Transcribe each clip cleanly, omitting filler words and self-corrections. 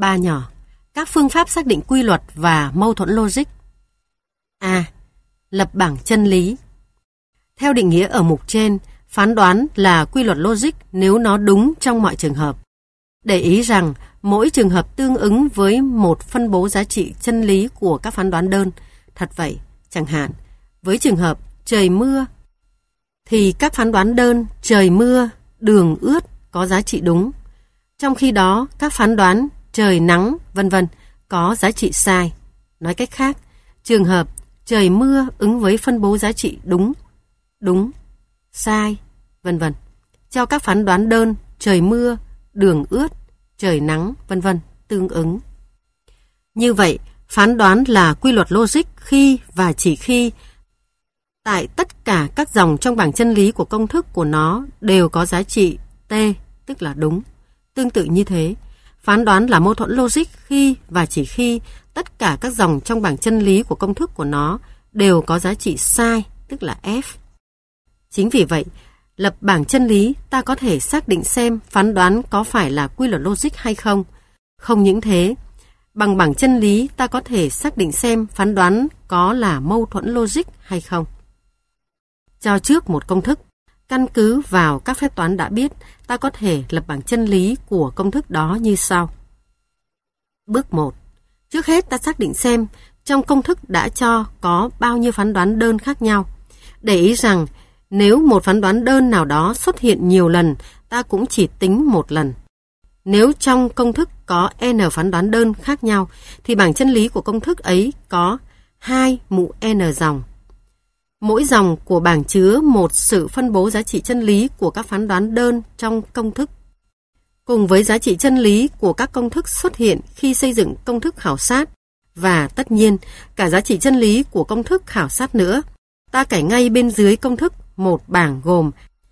3 nhỏ. Các phương pháp xác định quy luật và mâu thuẫn logic. A. Lập bảng chân lý. Theo định nghĩa ở mục trên, phán đoán là quy luật logic nếu nó đúng trong mọi trường hợp. Để ý rằng mỗi trường hợp tương ứng với một phân bố giá trị chân lý của các phán đoán đơn. Thật vậy, chẳng hạn, với trường hợp trời mưa, thì các phán đoán đơn trời mưa, đường ướt có giá trị đúng. Trong khi đó, các phán đoán trời nắng, vân vân có giá trị sai. Nói cách khác, trường hợp trời mưa ứng với phân bố giá trị đúng, đúng, sai, vân vân cho các phán đoán đơn trời mưa, đường ướt, trời nắng, vân vân tương ứng. Như vậy, phán đoán là quy luật logic khi và chỉ khi tại tất cả các dòng trong bảng chân lý của công thức của nó đều có giá trị T, tức là đúng. Tương tự như thế, phán đoán là mâu thuẫn logic khi và chỉ khi tất cả các dòng trong bảng chân lý của công thức của nó đều có giá trị sai, tức là F. Chính vì vậy, lập bảng chân lý ta có thể xác định xem phán đoán có phải là quy luật logic hay không. Không những thế, bằng bảng chân lý ta có thể xác định xem phán đoán có là mâu thuẫn logic hay không. Cho trước một công thức, căn cứ vào các phép toán đã biết, ta có thể lập bảng chân lý của công thức đó như sau. Bước 1. Trước hết ta xác định xem trong công thức đã cho có bao nhiêu phán đoán đơn khác nhau. Để ý rằng nếu một phán đoán đơn nào đó xuất hiện nhiều lần, ta cũng chỉ tính một lần. Nếu trong công thức có n phán đoán đơn khác nhau, thì bảng chân lý của công thức ấy có 2 mũ n dòng. Mỗi dòng của bảng chứa một sự phân bố giá trị chân lý của các phán đoán đơn trong công thức, cùng với giá trị chân lý của các công thức xuất hiện khi xây dựng công thức khảo sát, và tất nhiên cả giá trị chân lý của công thức khảo sát nữa. Ta kể ngay bên dưới công thức một bảng gồm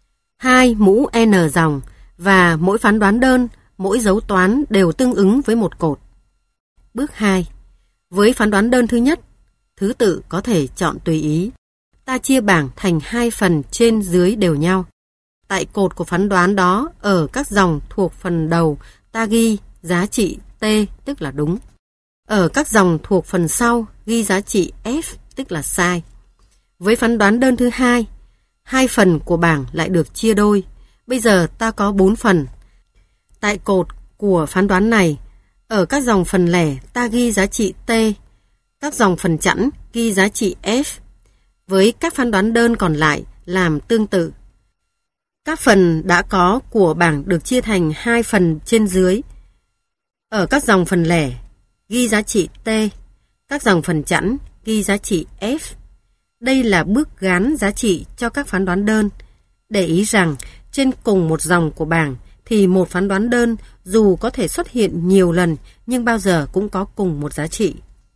2 mũ n dòng và mỗi phán đoán đơn, mỗi dấu toán đều tương ứng với một cột. Bước 2. Với phán đoán đơn thứ nhất, thứ tự có thể chọn tùy ý. Ta chia bảng thành 2 phần trên dưới đều nhau. Tại cột của phán đoán đó, ở các dòng thuộc phần đầu, ta ghi giá trị T, tức là đúng. Ở các dòng thuộc phần sau, ghi giá trị F, tức là sai. Với phán đoán đơn thứ hai, 2 phần của bảng lại được chia đôi. Bây giờ ta có 4 phần. Tại cột của phán đoán này, ở các dòng phần lẻ ta ghi giá trị T, các dòng phần chẵn ghi giá trị F. Với các phán đoán đơn còn lại làm tương tự. Các phần đã có của bảng được chia thành 2 phần trên dưới. Ở các dòng phần lẻ ghi giá trị T, các dòng phần chẵn ghi giá trị F. Đây là bước gán giá trị cho các phán đoán đơn. Để ý rằng trên cùng một dòng của bảng thì một phán đoán đơn dù có thể xuất hiện nhiều lần nhưng bao giờ cũng có cùng một giá trị.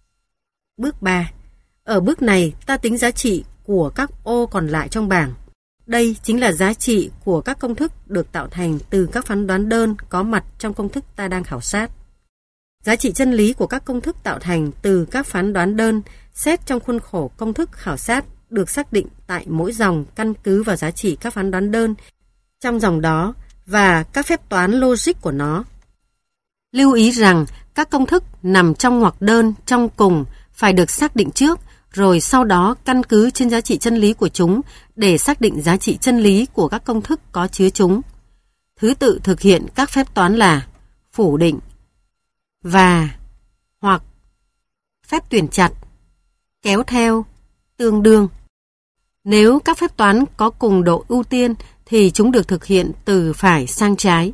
Bước 3. Ở bước này ta tính giá trị của các ô còn lại trong bảng. Đây chính là giá trị của các công thức được tạo thành từ các phán đoán đơn có mặt trong công thức ta đang khảo sát. Giá trị chân lý của các công thức tạo thành từ các phán đoán đơn xét trong khuôn khổ công thức khảo sát được xác định tại mỗi dòng căn cứ vào giá trị các phán đoán đơn trong dòng đó và các phép toán logic của nó. Lưu ý rằng các công thức nằm trong ngoặc đơn trong cùng phải được xác định trước, rồi sau đó căn cứ trên giá trị chân lý của chúng để xác định giá trị chân lý của các công thức có chứa chúng. Thứ tự thực hiện các phép toán là phủ định, và, hoặc, phép tuyển chặt, kéo theo, tương đương. Nếu các phép toán có cùng độ ưu tiên thì chúng được thực hiện từ phải sang trái.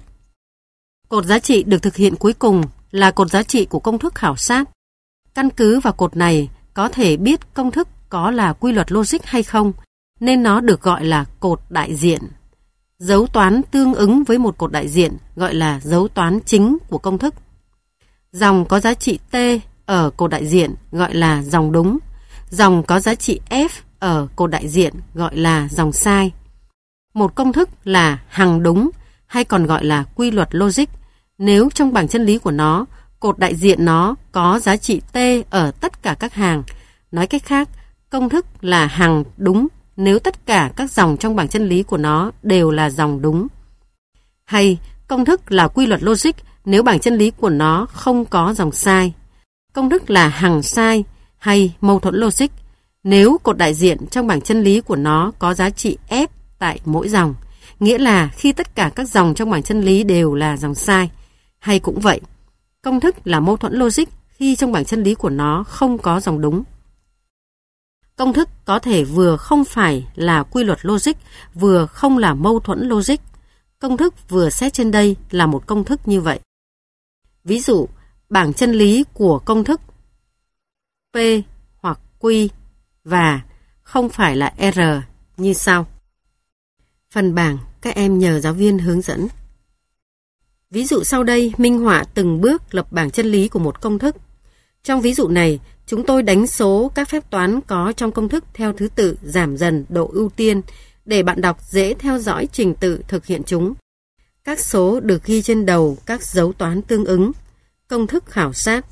Cột giá trị được thực hiện cuối cùng là cột giá trị của công thức khảo sát. Căn cứ vào cột này có thể biết công thức có là quy luật logic hay không, nên nó được gọi là cột đại diện. Dấu toán tương ứng với một cột đại diện gọi là dấu toán chính của công thức. Dòng có giá trị T ở cột đại diện gọi là dòng đúng. Dòng có giá trị F ở cột đại diện gọi là dòng sai. Một công thức là hằng đúng hay còn gọi là quy luật logic nếu trong bảng chân lý của nó, cột đại diện nó có giá trị T ở tất cả các hàng. Nói cách khác, công thức là hằng đúng nếu tất cả các dòng trong bảng chân lý của nó đều là dòng đúng. Hay công thức là quy luật logic nếu bảng chân lý của nó không có dòng sai. Công thức là hằng sai hay mâu thuẫn logic nếu cột đại diện trong bảng chân lý của nó có giá trị f tại mỗi dòng, nghĩa là khi tất cả các dòng trong bảng chân lý đều là dòng sai. Hay cũng vậy, công thức là mâu thuẫn logic khi trong bảng chân lý của nó không có dòng đúng. Công thức có thể vừa không phải là quy luật logic, vừa không là mâu thuẫn logic. Công thức vừa xét trên đây là một công thức như vậy. Ví dụ, bảng chân lý của công thức P hoặc Q và không phải là R như sau. Phần bảng các em nhờ giáo viên hướng dẫn. Ví dụ sau đây minh họa từng bước lập bảng chân lý của một công thức. Trong ví dụ này, chúng tôi đánh số các phép toán có trong công thức theo thứ tự giảm dần độ ưu tiên để bạn đọc dễ theo dõi trình tự thực hiện chúng. Các số được ghi trên đầu các dấu toán tương ứng. Công thức khảo sát.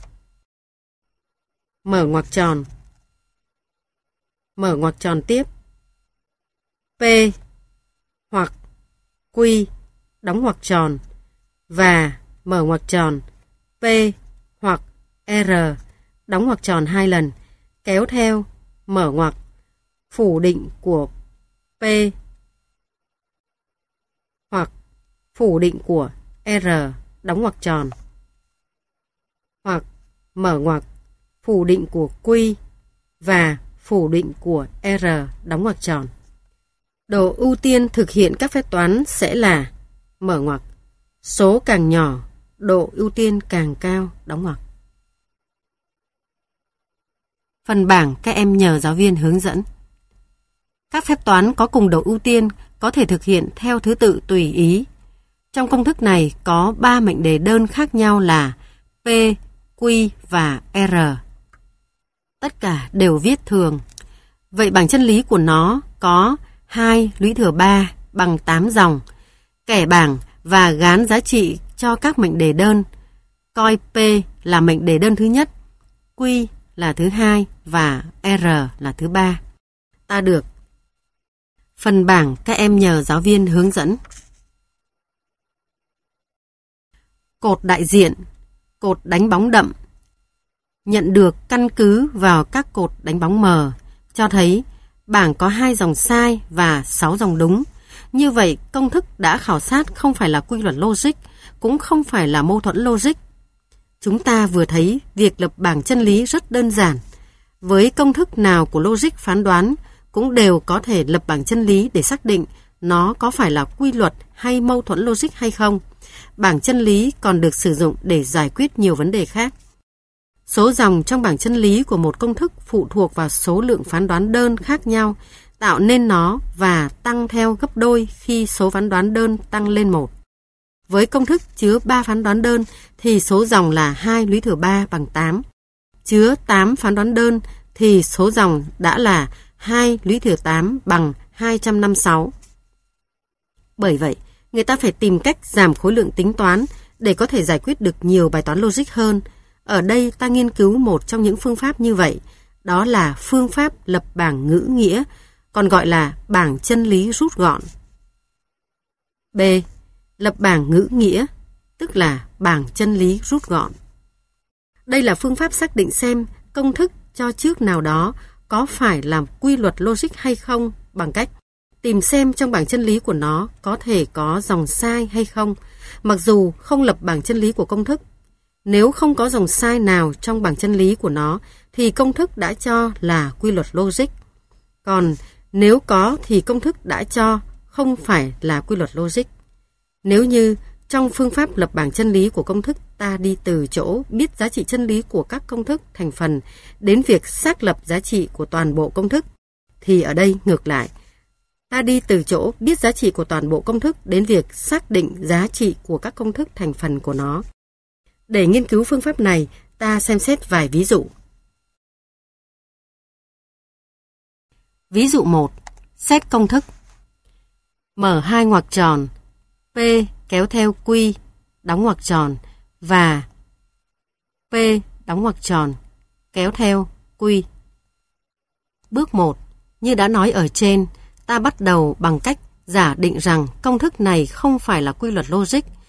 Mở ngoặc tròn. Mở ngoặc tròn tiếp. P hoặc Q đóng ngoặc tròn và mở ngoặc tròn P hoặc R đóng ngoặc tròn 2 lần, kéo theo mở ngoặc phủ định của P hoặc phủ định của R đóng ngoặc tròn hoặc mở ngoặc phủ định của Q và phủ định của R đóng ngoặc tròn. Độ ưu tiên thực hiện các phép toán sẽ là mở ngoặc, số càng nhỏ, độ ưu tiên càng cao, đóng ngoặc. Phần bảng các em nhờ giáo viên hướng dẫn. Các phép toán có cùng độ ưu tiên có thể thực hiện theo thứ tự tùy ý. Trong công thức này có 3 mệnh đề đơn khác nhau là P, Q và R. Tất cả đều viết thường. Vậy bảng chân lý của nó có 2 lũy thừa 3 bằng 8 dòng. Kẻ bảng và gán giá trị cho các mệnh đề đơn. Coi P là mệnh đề đơn thứ nhất, Q là thứ hai và R là thứ ba. Ta được. Phần bảng các em nhờ giáo viên hướng dẫn. Cột đại diện, cột đánh bóng đậm. Nhận được căn cứ vào các cột đánh bóng mờ, cho thấy bảng có 2 dòng sai và 6 dòng đúng. Như vậy, công thức đã khảo sát không phải là quy luật logic, cũng không phải là mâu thuẫn logic. Chúng ta vừa thấy việc lập bảng chân lý rất đơn giản. Với công thức nào của logic phán đoán cũng đều có thể lập bảng chân lý để xác định nó có phải là quy luật hay mâu thuẫn logic hay không. Bảng chân lý còn được sử dụng để giải quyết nhiều vấn đề khác. Số dòng trong bảng chân lý của một công thức phụ thuộc vào số lượng phán đoán đơn khác nhau, tạo nên nó và tăng theo gấp đôi khi số phán đoán đơn tăng lên 1. Với công thức chứa 3 phán đoán đơn thì số dòng là 2 lũy thừa 3 bằng 8. Chứa 8 phán đoán đơn thì số dòng đã là 2 lũy thừa 8 bằng 256. Bởi vậy, người ta phải tìm cách giảm khối lượng tính toán để có thể giải quyết được nhiều bài toán logic hơn. Ở đây ta nghiên cứu một trong những phương pháp như vậy, đó là phương pháp lập bảng ngữ nghĩa, còn gọi là bảng chân lý rút gọn. B. Lập bảng ngữ nghĩa, tức là bảng chân lý rút gọn. Đây là phương pháp xác định xem công thức cho trước nào đó có phải là quy luật logic hay không bằng cách tìm xem trong bảng chân lý của nó có thể có dòng sai hay không, mặc dù không lập bảng chân lý của công thức. Nếu không có dòng sai nào trong bảng chân lý của nó thì công thức đã cho là quy luật logic. Còn nếu có thì công thức đã cho không phải là quy luật logic. Nếu như trong phương pháp lập bảng chân lý của công thức ta đi từ chỗ biết giá trị chân lý của các công thức thành phần đến việc xác lập giá trị của toàn bộ công thức, thì ở đây ngược lại. Ta đi từ chỗ biết giá trị của toàn bộ công thức đến việc xác định giá trị của các công thức thành phần của nó. Để nghiên cứu phương pháp này, ta xem xét vài ví dụ. Ví dụ 1. Xét công thức. Mở 2 ngoặc tròn, P kéo theo Q đóng ngoặc tròn và P đóng ngoặc tròn kéo theo Q. Bước 1. Như đã nói ở trên, ta bắt đầu bằng cách giả định rằng công thức này không phải là quy luật logic,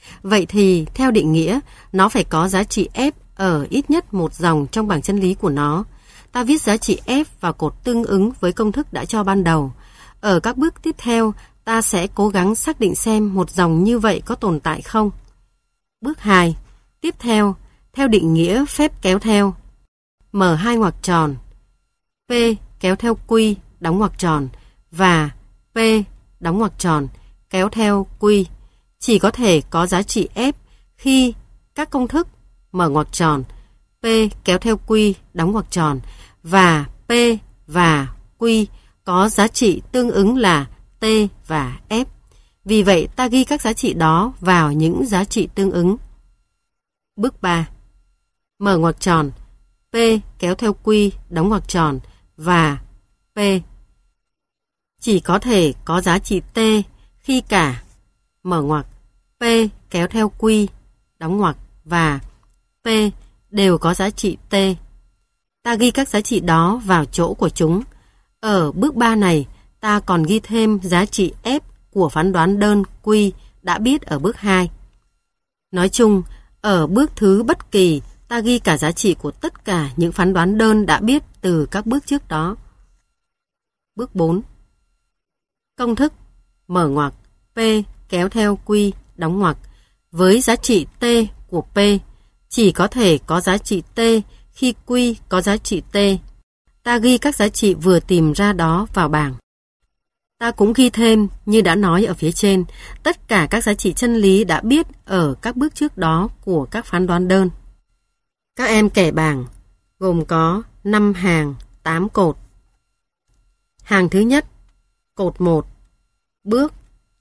Vậy thì, theo định nghĩa, nó phải có giá trị F ở ít nhất một dòng trong bảng chân lý của nó. Ta viết giá trị F vào cột tương ứng với công thức đã cho ban đầu. Ở các bước tiếp theo, ta sẽ cố gắng xác định xem một dòng như vậy có tồn tại không. Bước 2. Tiếp theo định nghĩa phép kéo theo. Mở hai ngoặc tròn. P kéo theo Q đóng ngoặc tròn và P đóng ngoặc tròn kéo theo Q chỉ có thể có giá trị F khi các công thức mở ngoặc tròn, P kéo theo Q đóng ngoặc tròn và P và Q có giá trị tương ứng là T và F. Vì vậy ta ghi các giá trị đó vào những giá trị tương ứng. Bước 3. Mở ngoặc tròn, P kéo theo Q đóng ngoặc tròn và P chỉ có thể có giá trị T khi cả mở ngoặc, P kéo theo Q đóng ngoặc và P đều có giá trị T. Ta ghi các giá trị đó vào chỗ của chúng. Ở bước 3 này, ta còn ghi thêm giá trị F của phán đoán đơn Q đã biết ở bước 2. Nói chung, ở bước thứ bất kỳ, ta ghi cả giá trị của tất cả những phán đoán đơn đã biết từ các bước trước đó. Bước 4. Công thức mở ngoặc, P kéo theo Q đóng ngoặc với giá trị T của P chỉ có thể có giá trị T khi Q có giá trị T. Ta ghi các giá trị vừa tìm ra đó vào bảng. Ta cũng ghi thêm, như đã nói ở phía trên, tất cả các giá trị chân lý đã biết ở các bước trước đó của các phán đoán đơn. Các em kẻ bảng gồm có 5 hàng, 8 cột. Hàng thứ nhất, cột 1, bước.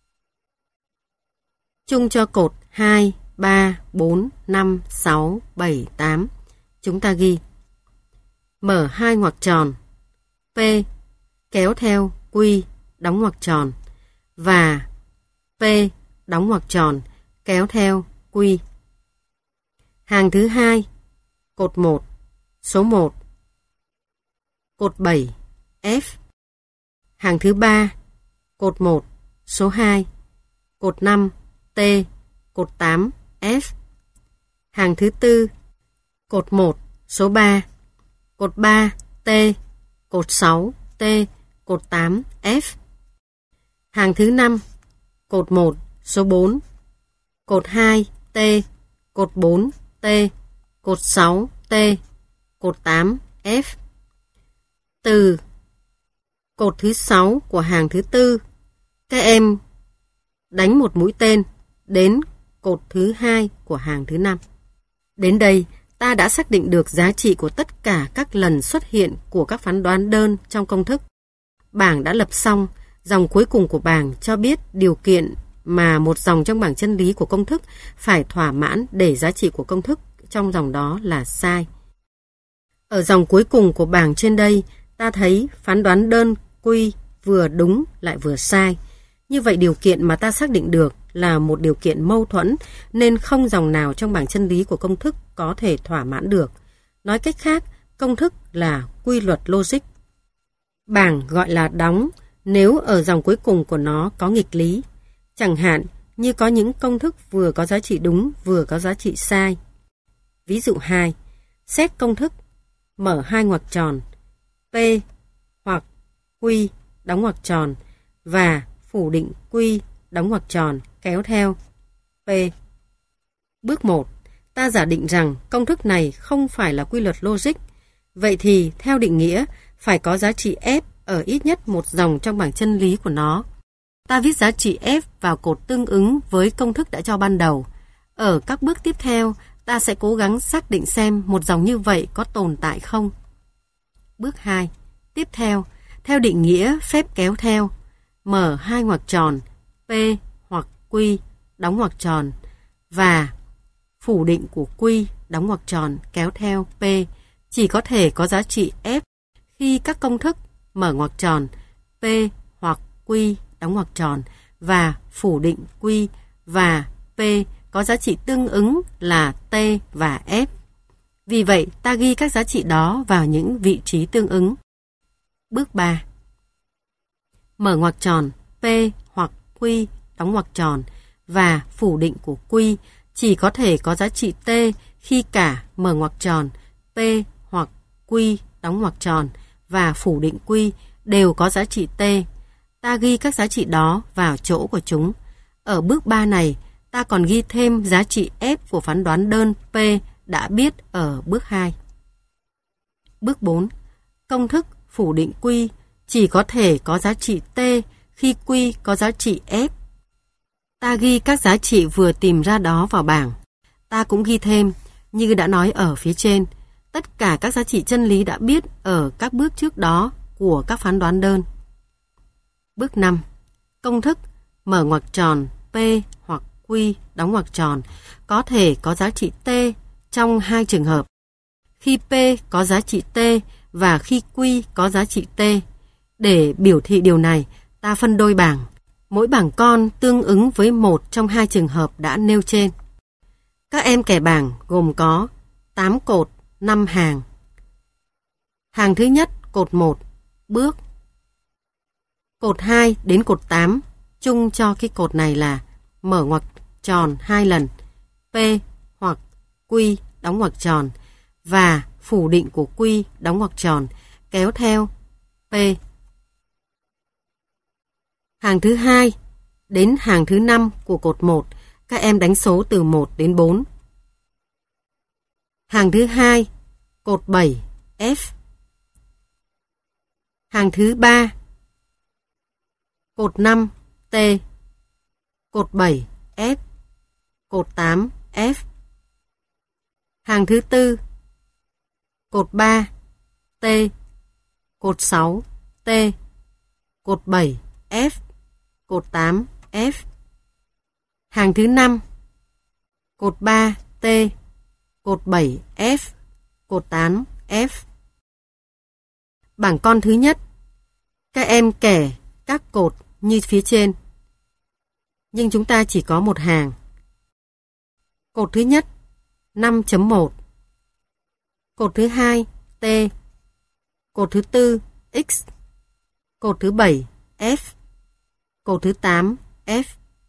Chung cho cột 2, 3, 4, 5, 6, 7, 8. Chúng ta ghi mở hai ngoặc tròn, P kéo theo Q đóng ngoặc tròn và P đóng ngoặc tròn kéo theo Q. Hàng thứ hai, cột 1, số 1, cột 7, F. Hàng thứ ba, cột 1, số 2, cột 5, T, cột 8, F. Hàng thứ tư, cột 1, số 3, cột 3, T, cột 6, T, cột 8, F. Hàng thứ 5, cột 1, số 4, cột 2, T, cột 4, T, cột 6, T, cột 8, F. Từ cột thứ 6 của hàng thứ tư, các em đánh một mũi tên đến cột thứ 2 của hàng thứ 5. Đến đây, ta đã xác định được giá trị của tất cả các lần xuất hiện của các phán đoán đơn trong công thức. Bảng đã lập xong, dòng cuối cùng của bảng cho biết điều kiện mà một dòng trong bảng chân lý của công thức phải thỏa mãn để giá trị của công thức trong dòng đó là sai. Ở dòng cuối cùng của bảng trên đây, ta thấy phán đoán đơn Q vừa đúng lại vừa sai. Như vậy điều kiện mà ta xác định được là một điều kiện mâu thuẫn nên không dòng nào trong bảng chân lý của công thức có thể thỏa mãn được. Nói cách khác, công thức là quy luật logic. Bảng gọi là đóng nếu ở dòng cuối cùng của nó có nghịch lý. Chẳng hạn như có những công thức vừa có giá trị đúng vừa có giá trị sai. Ví dụ 2. Xét công thức mở hai ngoặc tròn, P hoặc Q đóng ngoặc tròn và phủ định Q đóng ngoặc tròn kéo theo P. Bước 1. Ta giả định rằng công thức này không phải là quy luật logic. Vậy thì theo định nghĩa phải có giá trị F ở ít nhất một dòng trong bảng chân lý của nó. Ta viết giá trị F vào cột tương ứng với công thức đã cho ban đầu. Ở các bước tiếp theo, ta sẽ cố gắng xác định xem một dòng như vậy có tồn tại không. Bước 2. Tiếp theo định nghĩa phép kéo theo, mở hai ngoặc tròn, P hoặc Q đóng ngoặc tròn và phủ định của Q đóng ngoặc tròn kéo theo P chỉ có thể có giá trị F khi các công thức mở ngoặc tròn, P hoặc Q đóng ngoặc tròn và phủ định Q và P có giá trị tương ứng là T và F. Vì vậy, ta ghi các giá trị đó vào những vị trí tương ứng. Bước 3. Mở ngoặc tròn, P hoặc Q đóng ngoặc tròn và phủ định của Q chỉ có thể có giá trị T khi cả mở ngoặc tròn, P hoặc Q đóng ngoặc tròn và phủ định Q đều có giá trị T. Ta ghi các giá trị đó vào chỗ của chúng. Ở bước 3 này, ta còn ghi thêm giá trị F của phán đoán đơn P đã biết ở bước 2. Bước 4. Công thức phủ định Q chỉ có thể có giá trị T khi Q có giá trị F. Ta ghi các giá trị vừa tìm ra đó vào bảng. Ta cũng ghi thêm, như đã nói ở phía trên, tất cả các giá trị chân lý đã biết ở các bước trước đó của các phán đoán đơn. Bước 5. Công thức mở ngoặc tròn P hoặc Q đóng ngoặc tròn có thể có giá trị T trong hai trường hợp. Khi P có giá trị T và khi Q có giá trị T. Để biểu thị điều này, ta phân đôi bảng. Mỗi bảng con tương ứng với một trong hai trường hợp đã nêu trên. Các em kẻ bảng gồm có 8 cột, 5 hàng. Hàng thứ nhất, cột 1, bước. Cột 2 đến cột 8, chung cho cái cột này là mở ngoặc tròn 2 lần, P hoặc Q đóng ngoặc tròn và phủ định của Q đóng ngoặc tròn kéo theo P. Hàng thứ 2 đến hàng thứ 5 của cột 1, các em đánh số từ 1 đến 4. Hàng thứ 2, cột 7, F. Hàng thứ 3, cột 5, T. Cột 7, F. Cột 8, F. Hàng thứ 4, cột 3, T. Cột 6, T. Cột 7, F. Cột 8, F. Hàng thứ 5, cột 3, T. Cột 7, F. Cột 8, F. Bảng con thứ nhất, các em kẻ các cột như phía trên. Nhưng chúng ta chỉ có một hàng. Cột thứ nhất, 5.1. Cột thứ hai, T. Cột thứ tư, X. Cột thứ 7, F. Cột thứ 8, F.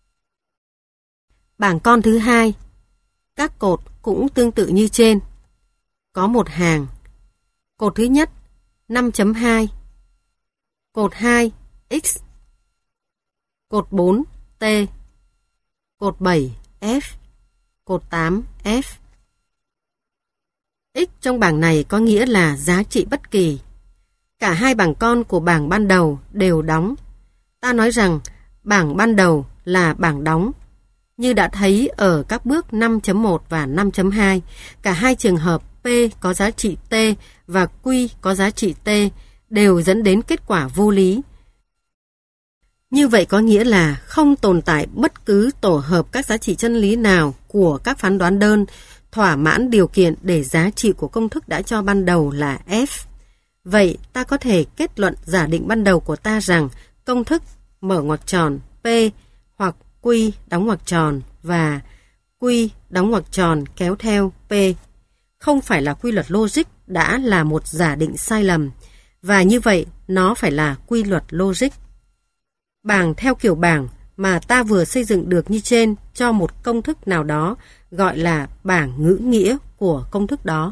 Bảng con thứ hai, các cột cũng tương tự như trên. Có một hàng. Cột thứ nhất, 5.2. Cột 2, X. Cột 4, T. Cột 7, F. Cột 8, F. X trong bảng này có nghĩa là giá trị bất kỳ. Cả hai bảng con của bảng ban đầu đều đóng. Ta nói rằng bảng ban đầu là bảng đóng. Như đã thấy ở các bước 5.1 và 5.2, cả hai trường hợp P có giá trị T và Q có giá trị T đều dẫn đến kết quả vô lý. Như vậy có nghĩa là không tồn tại bất cứ tổ hợp các giá trị chân lý nào của các phán đoán đơn thỏa mãn điều kiện để giá trị của công thức đã cho ban đầu là F. Vậy ta có thể kết luận giả định ban đầu của ta rằng công thức mở ngoặc tròn P hoặc Q đóng ngoặc tròn và Q đóng ngoặc tròn kéo theo P không phải là quy luật logic đã là một giả định sai lầm, và như vậy nó phải là quy luật logic. Bảng theo kiểu bảng mà ta vừa xây dựng được như trên cho một công thức nào đó gọi là bảng ngữ nghĩa của công thức đó.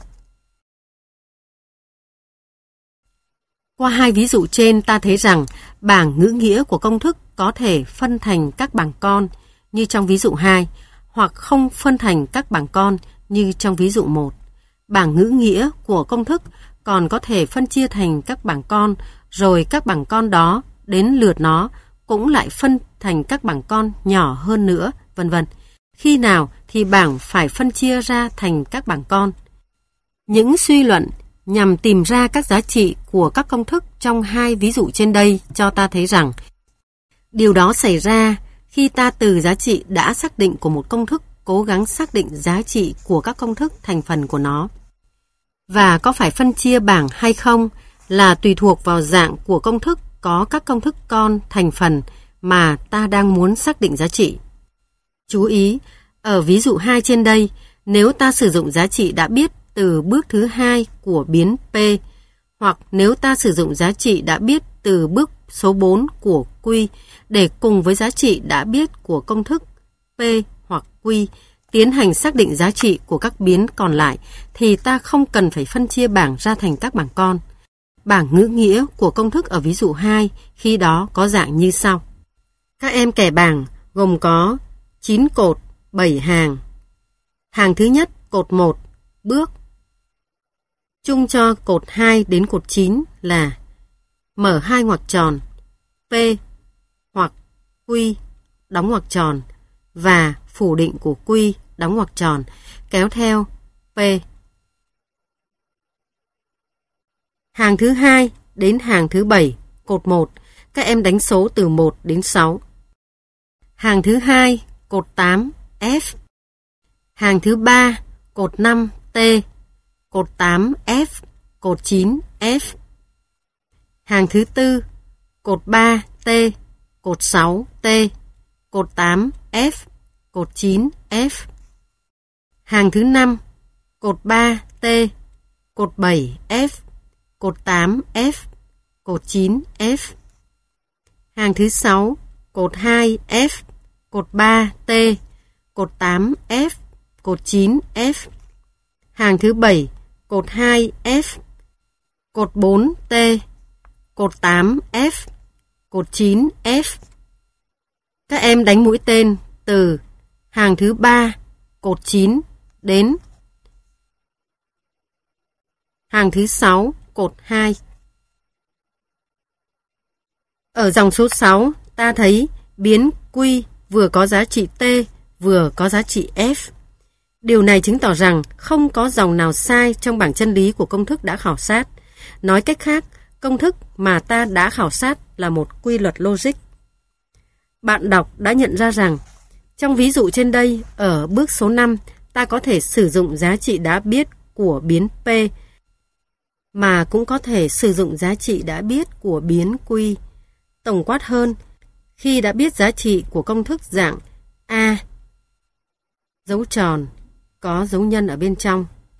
Qua hai ví dụ trên ta thấy rằng bảng ngữ nghĩa của công thức có thể phân thành các bảng con như trong ví dụ 2 hoặc không phân thành các bảng con như trong ví dụ 1. Bảng ngữ nghĩa của công thức còn có thể phân chia thành các bảng con, rồi các bảng con đó đến lượt nó cũng lại phân thành các bảng con nhỏ hơn nữa, vân vân. Khi nào thì bảng phải phân chia ra thành các bảng con. Những suy luận nhằm tìm ra các giá trị của các công thức trong hai ví dụ trên đây cho ta thấy rằng điều đó xảy ra khi ta từ giá trị đã xác định của một công thức cố gắng xác định giá trị của các công thức thành phần của nó. Và có phải phân chia bảng hay không là tùy thuộc vào dạng của công thức có các công thức con thành phần mà ta đang muốn xác định giá trị. Chú ý, ở ví dụ 2 trên đây, nếu ta sử dụng giá trị đã biết từ bước thứ 2 của biến P, hoặc nếu ta sử dụng giá trị đã biết từ bước số 4 của Q để cùng với giá trị đã biết của công thức P hoặc Q tiến hành xác định giá trị của các biến còn lại thì ta không cần phải phân chia bảng ra thành các bảng con. Bảng ngữ nghĩa của công thức ở ví dụ 2 khi đó có dạng như sau. Các em kẻ bảng gồm có 9 cột, 7 hàng. Hàng thứ nhất, cột 1, bước. Chung cho cột 2 đến cột 9 là mở 2 ngoặc tròn, P hoặc Q đóng ngoặc tròn và phủ định của Q đóng ngoặc tròn kéo theo P. Hàng thứ 2 đến hàng thứ 7, cột 1, các em đánh số từ 1 đến 6. Hàng thứ 2, cột 8, F. Hàng thứ 3, cột 5, T. Cột 8, F. Cột 9, F. Hàng thứ 4, cột 3, T. Cột 6, T. Cột 8, F. Cột 9, F. Hàng thứ 5, cột 3, T. Cột 7, F. Cột 8, F. Cột 9, F. Hàng thứ 6, cột 2, F. Cột 3, T. Cột 8, F. Cột 9, F. Hàng thứ 7, cột 2, F. Cột 4, T. Cột 8, F. Cột 9, F. Các em đánh mũi tên từ hàng thứ 3, cột 9 đến hàng thứ 6, cột 2. Ở dòng số 6, ta thấy biến Q vừa có giá trị T, vừa có giá trị F. Điều này chứng tỏ rằng không có dòng nào sai trong bảng chân lý của công thức đã khảo sát. Nói cách khác, công thức mà ta đã khảo sát là một quy luật logic. Bạn đọc đã nhận ra rằng, trong ví dụ trên đây, ở bước số 5, ta có thể sử dụng giá trị đã biết của biến P, mà cũng có thể sử dụng giá trị đã biết của biến Q. Tổng quát hơn, khi đã biết giá trị của công thức dạng A, dấu tròn có dấu nhân ở bên trong, B,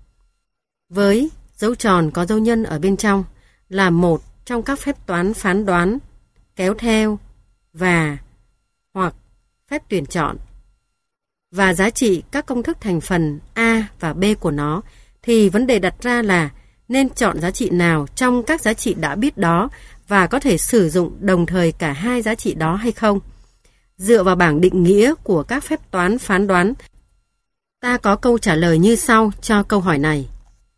với dấu tròn có dấu nhân ở bên trong là một trong các phép toán phán đoán, kéo theo và hoặc phép tuyển chọn, và giá trị các công thức thành phần A và B của nó, thì vấn đề đặt ra là nên chọn giá trị nào trong các giá trị đã biết đó và có thể sử dụng đồng thời cả hai giá trị đó hay không. Dựa vào bảng định nghĩa của các phép toán phán đoán, ta có câu trả lời như sau cho câu hỏi này.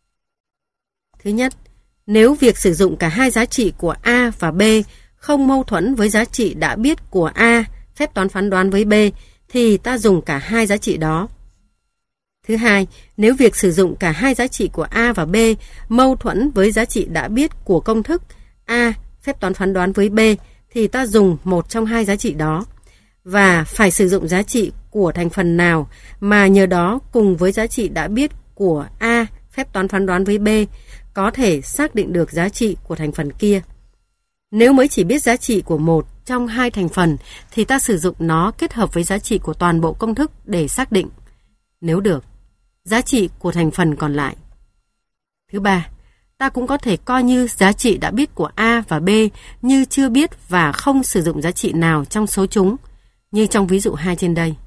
Thứ nhất, nếu việc sử dụng cả hai giá trị của A và B không mâu thuẫn với giá trị đã biết của A, phép toán phán đoán với B, thì ta dùng cả hai giá trị đó. Thứ hai, nếu việc sử dụng cả hai giá trị của A và B mâu thuẫn với giá trị đã biết của công thức A, phép toán phán đoán với B, thì ta dùng một trong hai giá trị đó. Và phải sử dụng giá trị của thành phần nào mà nhờ đó cùng với giá trị đã biết của A, phép toán phán đoán với B, có thể xác định được giá trị của thành phần kia. Nếu mới chỉ biết giá trị của một trong hai thành phần thì ta sử dụng nó kết hợp với giá trị của toàn bộ công thức để xác định, nếu được, giá trị của thành phần còn lại. Thứ ba, ta cũng có thể coi như giá trị đã biết của A và B như chưa biết và không sử dụng giá trị nào trong số chúng, như trong ví dụ 2 trên đây.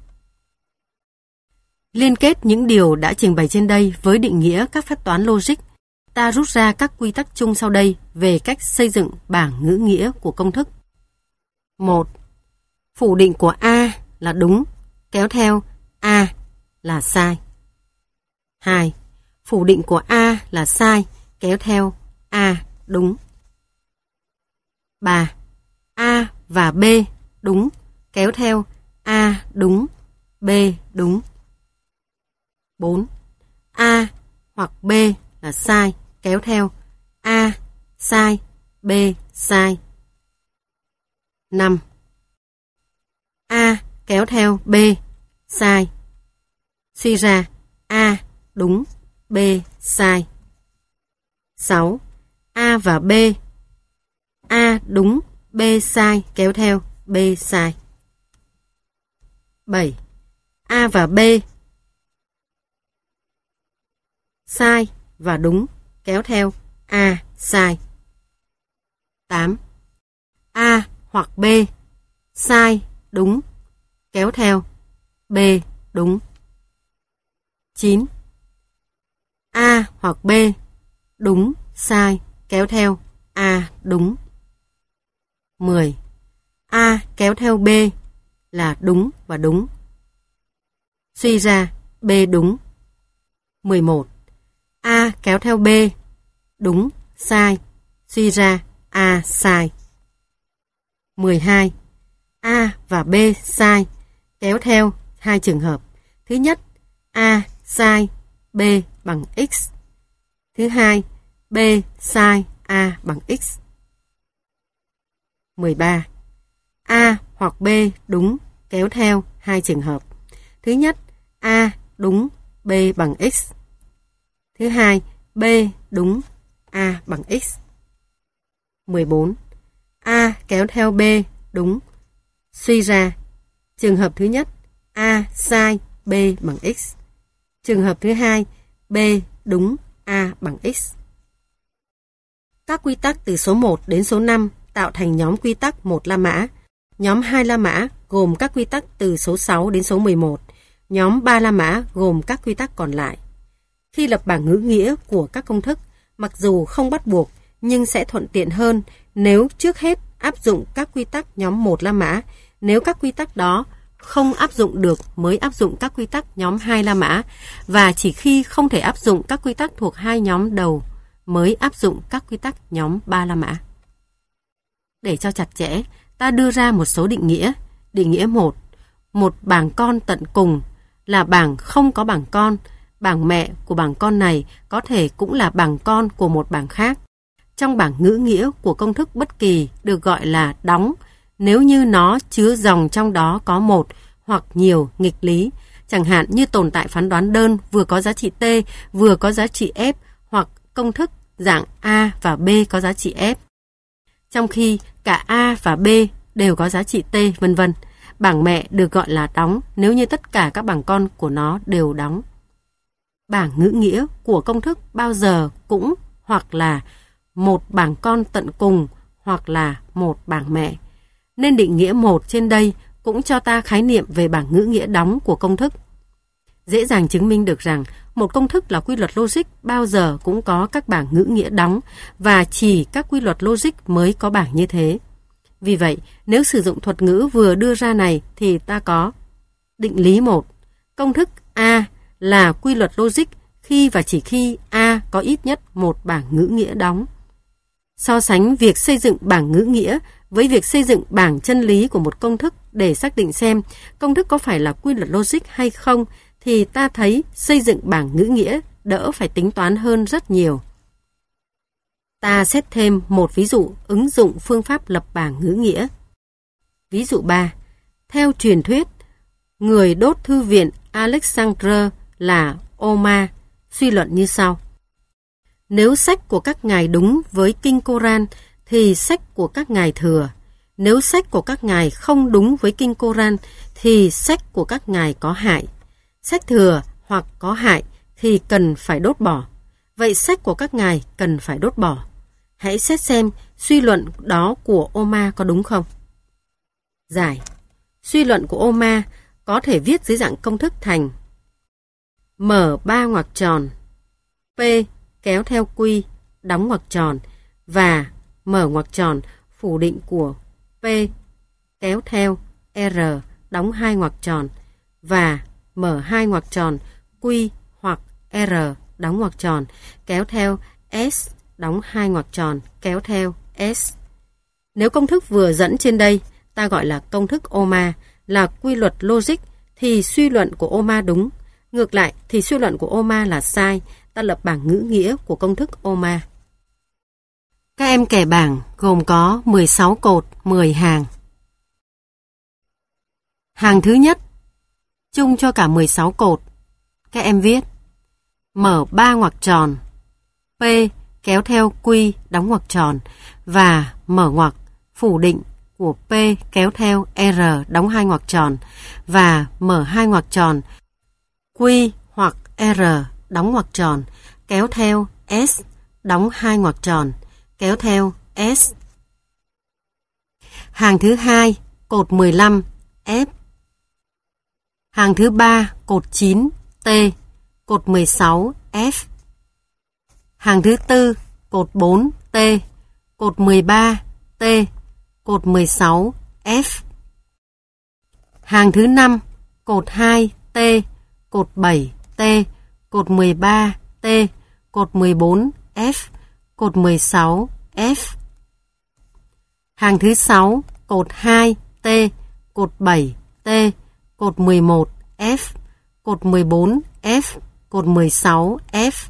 Liên kết những điều đã trình bày trên đây với định nghĩa các phép toán logic, ta rút ra các quy tắc chung sau đây về cách xây dựng bảng ngữ nghĩa của công thức. 1. Phủ định của A là đúng, kéo theo A là sai. 2. Phủ định của A là sai, kéo theo A đúng. 3. A và B đúng, kéo theo A đúng, B đúng. 4. A hoặc B là sai, kéo theo A sai, B sai. 5. A kéo theo B sai. Suy ra A đúng, B sai. 6. A và B. A đúng, B sai, kéo theo B sai. 7. A và B sai và đúng, kéo theo A sai. 8. A hoặc B sai, đúng, kéo theo B đúng. 9. A hoặc B đúng, sai, kéo theo A đúng. 10. A kéo theo B là đúng và đúng. Suy ra B đúng. 11. A kéo theo B đúng, sai, suy ra A sai. 12. A và B sai, kéo theo hai trường hợp. Thứ nhất, A sai, B bằng X. Thứ hai, B sai, A bằng X. 13. A hoặc B đúng, kéo theo hai trường hợp. Thứ nhất, A đúng, B bằng X. Thứ hai, B đúng, A bằng X. 14. A kéo theo B đúng, suy ra trường hợp thứ nhất, A sai, B bằng X. Trường hợp thứ hai, B đúng, A bằng X. Các quy tắc từ số 1 đến số 5 tạo thành nhóm quy tắc 1 La Mã. Nhóm 2 La Mã gồm các quy tắc từ số 6 đến số 11. Nhóm 3 La Mã gồm các quy tắc còn lại. Khi lập bảng ngữ nghĩa của các công thức, mặc dù không bắt buộc nhưng sẽ thuận tiện hơn nếu trước hết áp dụng các quy tắc nhóm 1 La Mã. Nếu các quy tắc đó không áp dụng được mới áp dụng các quy tắc nhóm 2 La Mã, và chỉ khi không thể áp dụng các quy tắc thuộc hai nhóm đầu mới áp dụng các quy tắc nhóm 3 La Mã. Để cho chặt chẽ, ta đưa ra một số định nghĩa. Định nghĩa 1. Một bảng con tận cùng là bảng không có bảng con. Bảng mẹ của bảng con này có thể cũng là bảng con của một bảng khác. Trong bảng ngữ nghĩa của công thức bất kỳ được gọi là đóng nếu như nó chứa dòng trong đó có một hoặc nhiều nghịch lý, chẳng hạn như tồn tại phán đoán đơn vừa có giá trị T vừa có giá trị F, hoặc công thức dạng A và B có giá trị F, trong khi cả A và B đều có giá trị T, vân vân. Bảng mẹ được gọi là đóng nếu như tất cả các bảng con của nó đều đóng. Bảng ngữ nghĩa của công thức bao giờ cũng hoặc là một bảng con tận cùng hoặc là một bảng mẹ. Nên định nghĩa 1 trên đây cũng cho ta khái niệm về bảng ngữ nghĩa đóng của công thức. Dễ dàng chứng minh được rằng một công thức là quy luật logic bao giờ cũng có các bảng ngữ nghĩa đóng, và chỉ các quy luật logic mới có bảng như thế. Vì vậy, nếu sử dụng thuật ngữ vừa đưa ra này thì ta có định lý 1. Công thức A là quy luật logic khi và chỉ khi A có ít nhất một bảng ngữ nghĩa đóng. So sánh việc xây dựng bảng ngữ nghĩa với việc xây dựng bảng chân lý của một công thức để xác định xem công thức có phải là quy luật logic hay không, thì ta thấy xây dựng bảng ngữ nghĩa đỡ phải tính toán hơn rất nhiều. Ta xét thêm một ví dụ ứng dụng phương pháp lập bảng ngữ nghĩa. Ví dụ 3. Theo truyền thuyết, người đốt thư viện Alexander là Omar suy luận như sau. Nếu sách của các ngài đúng với kinh Koran thì sách của các ngài thừa. Nếu sách của các ngài không đúng với kinh Koran thì sách của các ngài có hại. Sách thừa hoặc có hại thì cần phải đốt bỏ. Vậy sách của các ngài cần phải đốt bỏ. Hãy xét xem suy luận đó của Omar có đúng không? Giải. Suy luận của Omar có thể viết dưới dạng công thức thành mở 3 ngoặc tròn, P kéo theo Q đóng ngoặc tròn, và mở ngoặc tròn phủ định của P kéo theo R đóng 2 ngoặc tròn, và mở 2 ngoặc tròn Q hoặc R đóng ngoặc tròn kéo theo S đóng 2 ngoặc tròn kéo theo S. Nếu công thức vừa dẫn trên đây ta gọi là công thức Omar, là quy luật logic, thì suy luận của Omar đúng. Ngược lại thì suy luận của Omar là sai. Ta lập bảng ngữ nghĩa của công thức Omar. Các em kẻ bảng gồm có 16 cột, 10 hàng. Hàng thứ nhất, chung cho cả 16 cột. Các em viết mở 3 ngoặc tròn, P kéo theo Q đóng ngoặc tròn, và mở ngoặc phủ định của P kéo theo R đóng 2 ngoặc tròn, và mở 2 ngoặc tròn Q hoặc R đóng ngoặc tròn kéo theo S đóng 2 ngoặc tròn kéo theo S. Hàng thứ hai, cột 15 F. Hàng thứ 3, cột 9, T, cột 16, F. Hàng thứ 4, cột 4, T, cột 13, T, cột 16, F. Hàng thứ 5, cột 2, T, cột 7, T, cột 13, T, cột 14, F, cột 16, F. Hàng thứ 6, cột 2, T, cột 7, T, cột 11, F, cột 14, F, cột 16, F.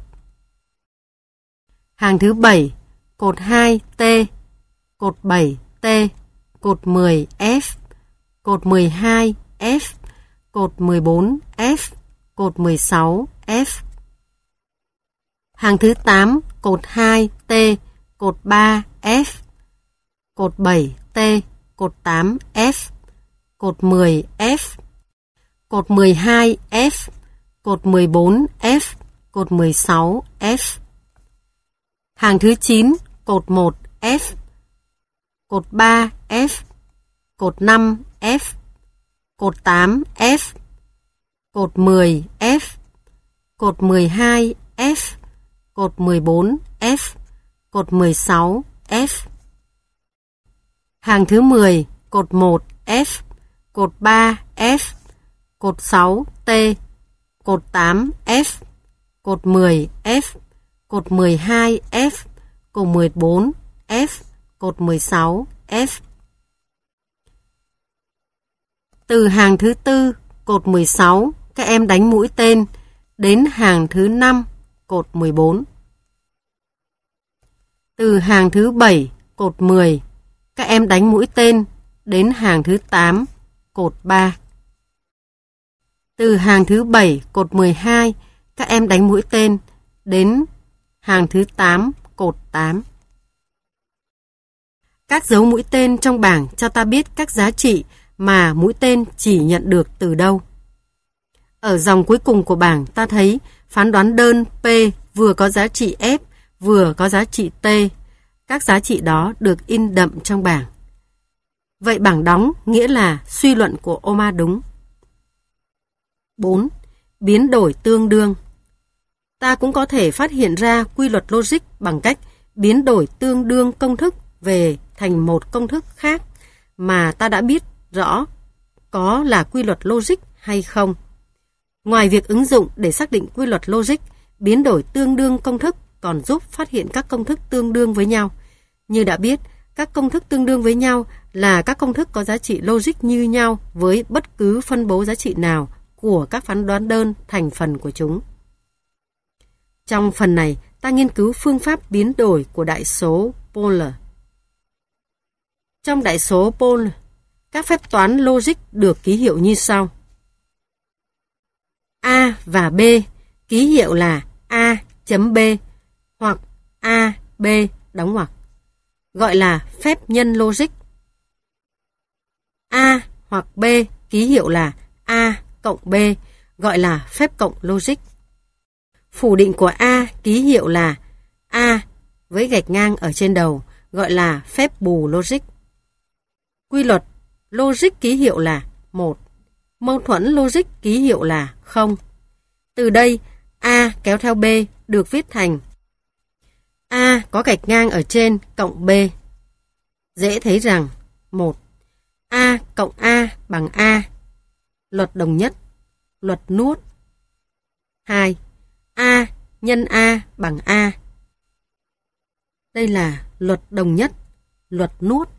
Hàng thứ 7, cột 2, T, cột 7, T, cột 10, F, cột 12, F, cột 14, F, cột 16, F. Hàng thứ 8, cột 2, T, cột 3, F, cột 7, T, cột 8, F, cột 10, F, cột 12, F, cột 14, F, cột 16, F. Hàng thứ 9, cột 1, F, cột 3, F, cột 5, F, cột 8, F, cột 10, F, cột 12, F, cột 14, F, cột 16, F. Hàng thứ 10, cột 1, F, cột 3, F, cột 6, T, cột 8, F, cột 10, F, cột 12, F, cột 14, F, cột 16, F. Từ hàng thứ 4, cột 16, các em đánh mũi tên đến hàng thứ 5, cột 14. Từ hàng thứ 7, cột 10, các em đánh mũi tên đến hàng thứ 8, cột 3. Từ hàng thứ 7, cột 12, các em đánh mũi tên đến hàng thứ 8, cột 8. Các dấu mũi tên trong bảng cho ta biết các giá trị mà mũi tên chỉ nhận được từ đâu. Ở dòng cuối cùng của bảng ta thấy phán đoán đơn P vừa có giá trị F, vừa có giá trị T. Các giá trị đó được in đậm trong bảng. Vậy bảng đóng nghĩa là suy luận của Oma đúng. 4. Biến đổi tương đương. Ta cũng có thể phát hiện ra quy luật logic bằng cách biến đổi tương đương công thức về thành một công thức khác mà ta đã biết rõ có là quy luật logic hay không. Ngoài việc ứng dụng để xác định quy luật logic, biến đổi tương đương công thức còn giúp phát hiện các công thức tương đương với nhau. Như đã biết, các công thức tương đương với nhau là các công thức có giá trị logic như nhau với bất cứ phân bố giá trị nào của các phán đoán đơn thành phần của chúng. Trong phần này, ta nghiên cứu phương pháp biến đổi của đại số polar. Trong đại số polar, các phép toán logic được ký hiệu như sau. A và B ký hiệu là A chấm B hoặc A, B đóng ngoặc, gọi là phép nhân logic. A hoặc B ký hiệu là A cộng B, gọi là phép cộng logic. Phủ định của A ký hiệu là A với gạch ngang ở trên đầu, gọi là phép bù logic. Quy luật logic ký hiệu là 1. Mâu thuẫn logic ký hiệu là 0. Từ đây, A kéo theo B được viết thành A có gạch ngang ở trên cộng B. Dễ thấy rằng 1. A cộng A bằng A. Luật đồng nhất, luật nuốt. 2. A nhân A bằng A. Đây là luật đồng nhất, luật nuốt.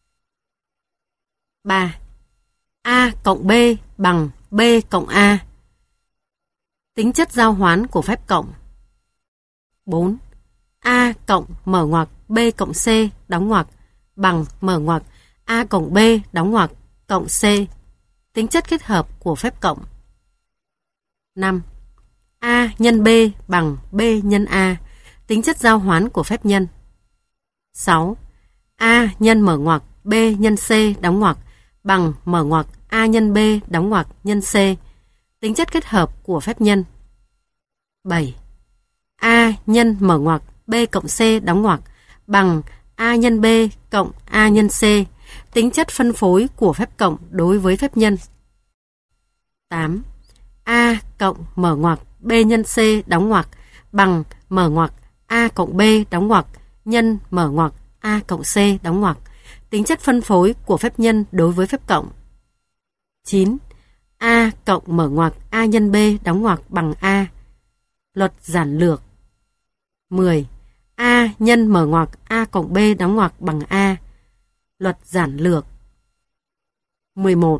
3. A cộng B bằng B cộng A. Tính chất giao hoán của phép cộng. 4. A cộng mở ngoặc B cộng C đóng ngoặc bằng mở ngoặc A cộng B đóng ngoặc cộng C. Tính chất kết hợp của phép cộng. 5. A nhân B bằng B nhân A. Tính chất giao hoán của phép nhân. 6. A nhân mở ngoặc B nhân C đóng ngoặc bằng mở ngoặc A nhân B đóng ngoặc nhân C. Tính chất kết hợp của phép nhân. 7. A nhân mở ngoặc B cộng C đóng ngoặc bằng A nhân B cộng A nhân C. Tính chất phân phối của phép cộng đối với phép nhân. 8. A cộng mở ngoặc B nhân C đóng ngoặc bằng mở ngoặc A cộng B đóng ngoặc nhân mở ngoặc A cộng C đóng ngoặc. Tính chất phân phối của phép nhân đối với phép cộng. 9. A cộng mở ngoặc A nhân B đóng ngoặc bằng A. Luật giản lược. 10. A nhân mở ngoặc A cộng B đóng ngoặc bằng A. Luật giản lược. 11.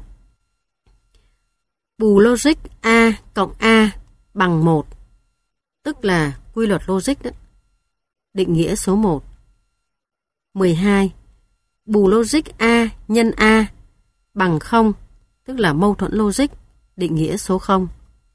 Bù logic A cộng A bằng 1, tức là quy luật logic đó. Định nghĩa số 1. 12. Bù logic A nhân A bằng 0, tức là mâu thuẫn logic. Định nghĩa số 0.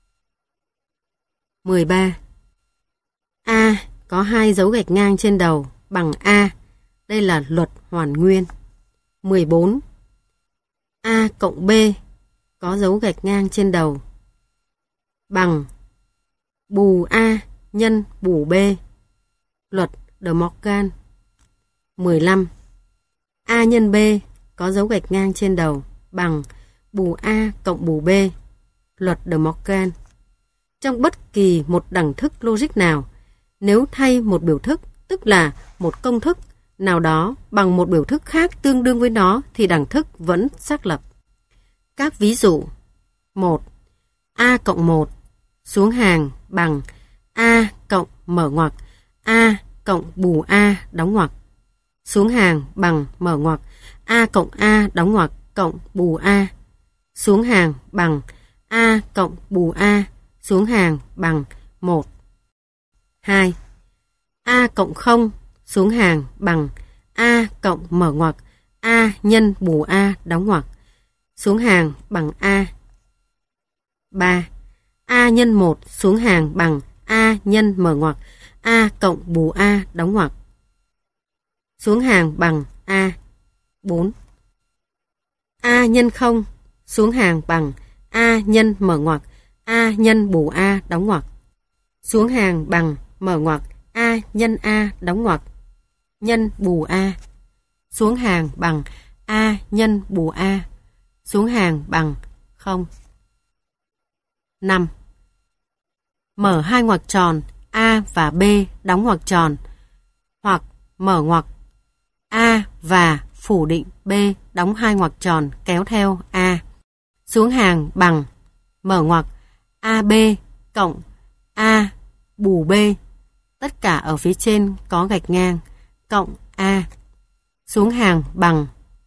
13. A có 2 dấu gạch ngang trên đầu bằng A. Đây là luật hoàn nguyên. 14. A cộng B có dấu gạch ngang trên đầu bằng bù A nhân bù B. Luật De Morgan. 15. A nhân B có dấu gạch ngang trên đầu bằng bù A cộng bù B. Luật De Morgan. Trong bất kỳ một đẳng thức logic nào, nếu thay một biểu thức, tức là một công thức nào đó bằng một biểu thức khác tương đương với nó thì đẳng thức vẫn xác lập. Các ví dụ: 1. A cộng 1 xuống hàng bằng A cộng mở ngoặc A cộng bù A đóng ngoặc xuống hàng bằng mở ngoặc A cộng A đóng ngoặc cộng bù A xuống hàng bằng A cộng bù A xuống hàng bằng 1. 2. A cộng 0 xuống hàng bằng A cộng mở ngoặc A nhân bù A đóng ngoặc xuống hàng bằng A. 3. A nhân 1 xuống hàng bằng A nhân mở ngoặc A cộng bù A đóng ngoặc xuống hàng bằng A. 4. A nhân 0 xuống hàng bằng A nhân mở ngoặc A nhân bù A đóng ngoặc xuống hàng bằng mở ngoặc A nhân A đóng ngoặc nhân bù A xuống hàng bằng A nhân bù A xuống hàng bằng 0. 5. Mở 2 ngoặc tròn A và B đóng ngoặc tròn, hoặc mở ngoặc A và phủ định B đóng 2 ngoặc tròn kéo theo A xuống hàng bằng mở ngoặc AB cộng A bù B, tất cả ở phía trên có gạch ngang, cộng A xuống hàng bằng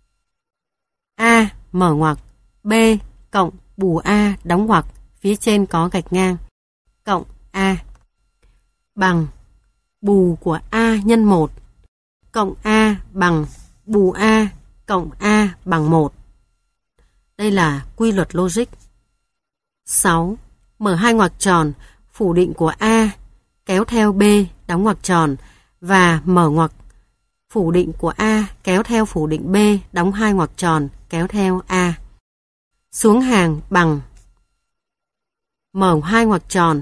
A mở ngoặc B cộng bù A đóng ngoặc phía trên có gạch ngang, cộng A bằng bù của A nhân 1 cộng A bằng bù A cộng A bằng 1. Đây là quy luật logic. 6. Mở 2 ngoặc tròn, phủ định của A kéo theo B đóng ngoặc tròn và mở ngoặc phủ định của A kéo theo phủ định B đóng 2 ngoặc tròn kéo theo A xuống hàng bằng mở 2 ngoặc tròn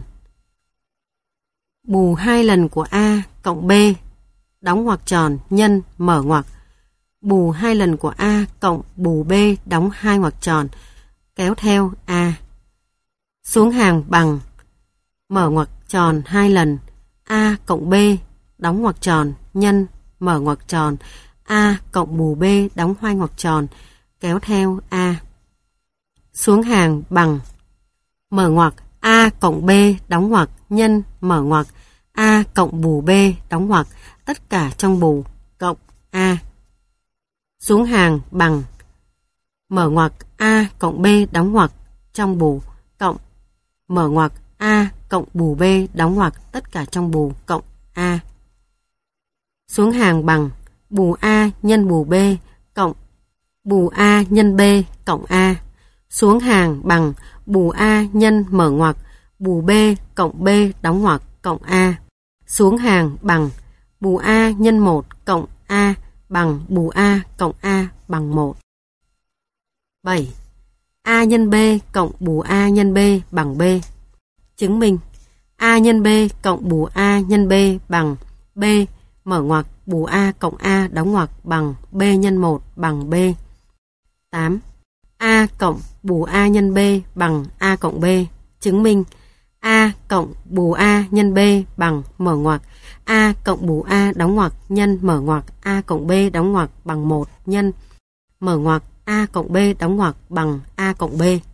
bù 2 lần của A cộng B đóng ngoặc tròn nhân mở ngoặc bù 2 lần của A cộng bù B đóng 2 ngoặc tròn kéo theo A xuống hàng bằng mở ngoặc tròn 2 lần A cộng B đóng ngoặc tròn nhân mở ngoặc tròn A cộng bù B đóng 2 ngoặc tròn kéo theo A xuống hàng bằng mở ngoặc A cộng B đóng ngoặc nhân mở ngoặc A cộng bù B đóng ngoặc tất cả trong bù cộng A xuống hàng bằng mở ngoặc A cộng B đóng ngoặc trong bù cộng mở ngoặc A cộng bù B đóng ngoặc tất cả trong bù cộng A xuống hàng bằng bù A nhân bù B cộng bù A nhân B cộng A xuống hàng bằng bù A nhân mở ngoặc bù B cộng B đóng ngoặc cộng A xuống hàng bằng bù A nhân 1 cộng A bằng bù A cộng A bằng 1. 7. A nhân B cộng bù A nhân B bằng B. Chứng minh A nhân B cộng bù A nhân B bằng B mở ngoặc bù A cộng A đóng ngoặc bằng B nhân 1 bằng B. 8. A cộng bù A nhân B bằng A cộng B. Chứng minh A cộng bù A nhân B bằng mở ngoặc A cộng bù A đóng ngoặc nhân mở ngoặc A cộng B đóng ngoặc bằng 1 nhân mở ngoặc A cộng B đóng ngoặc bằng A cộng B.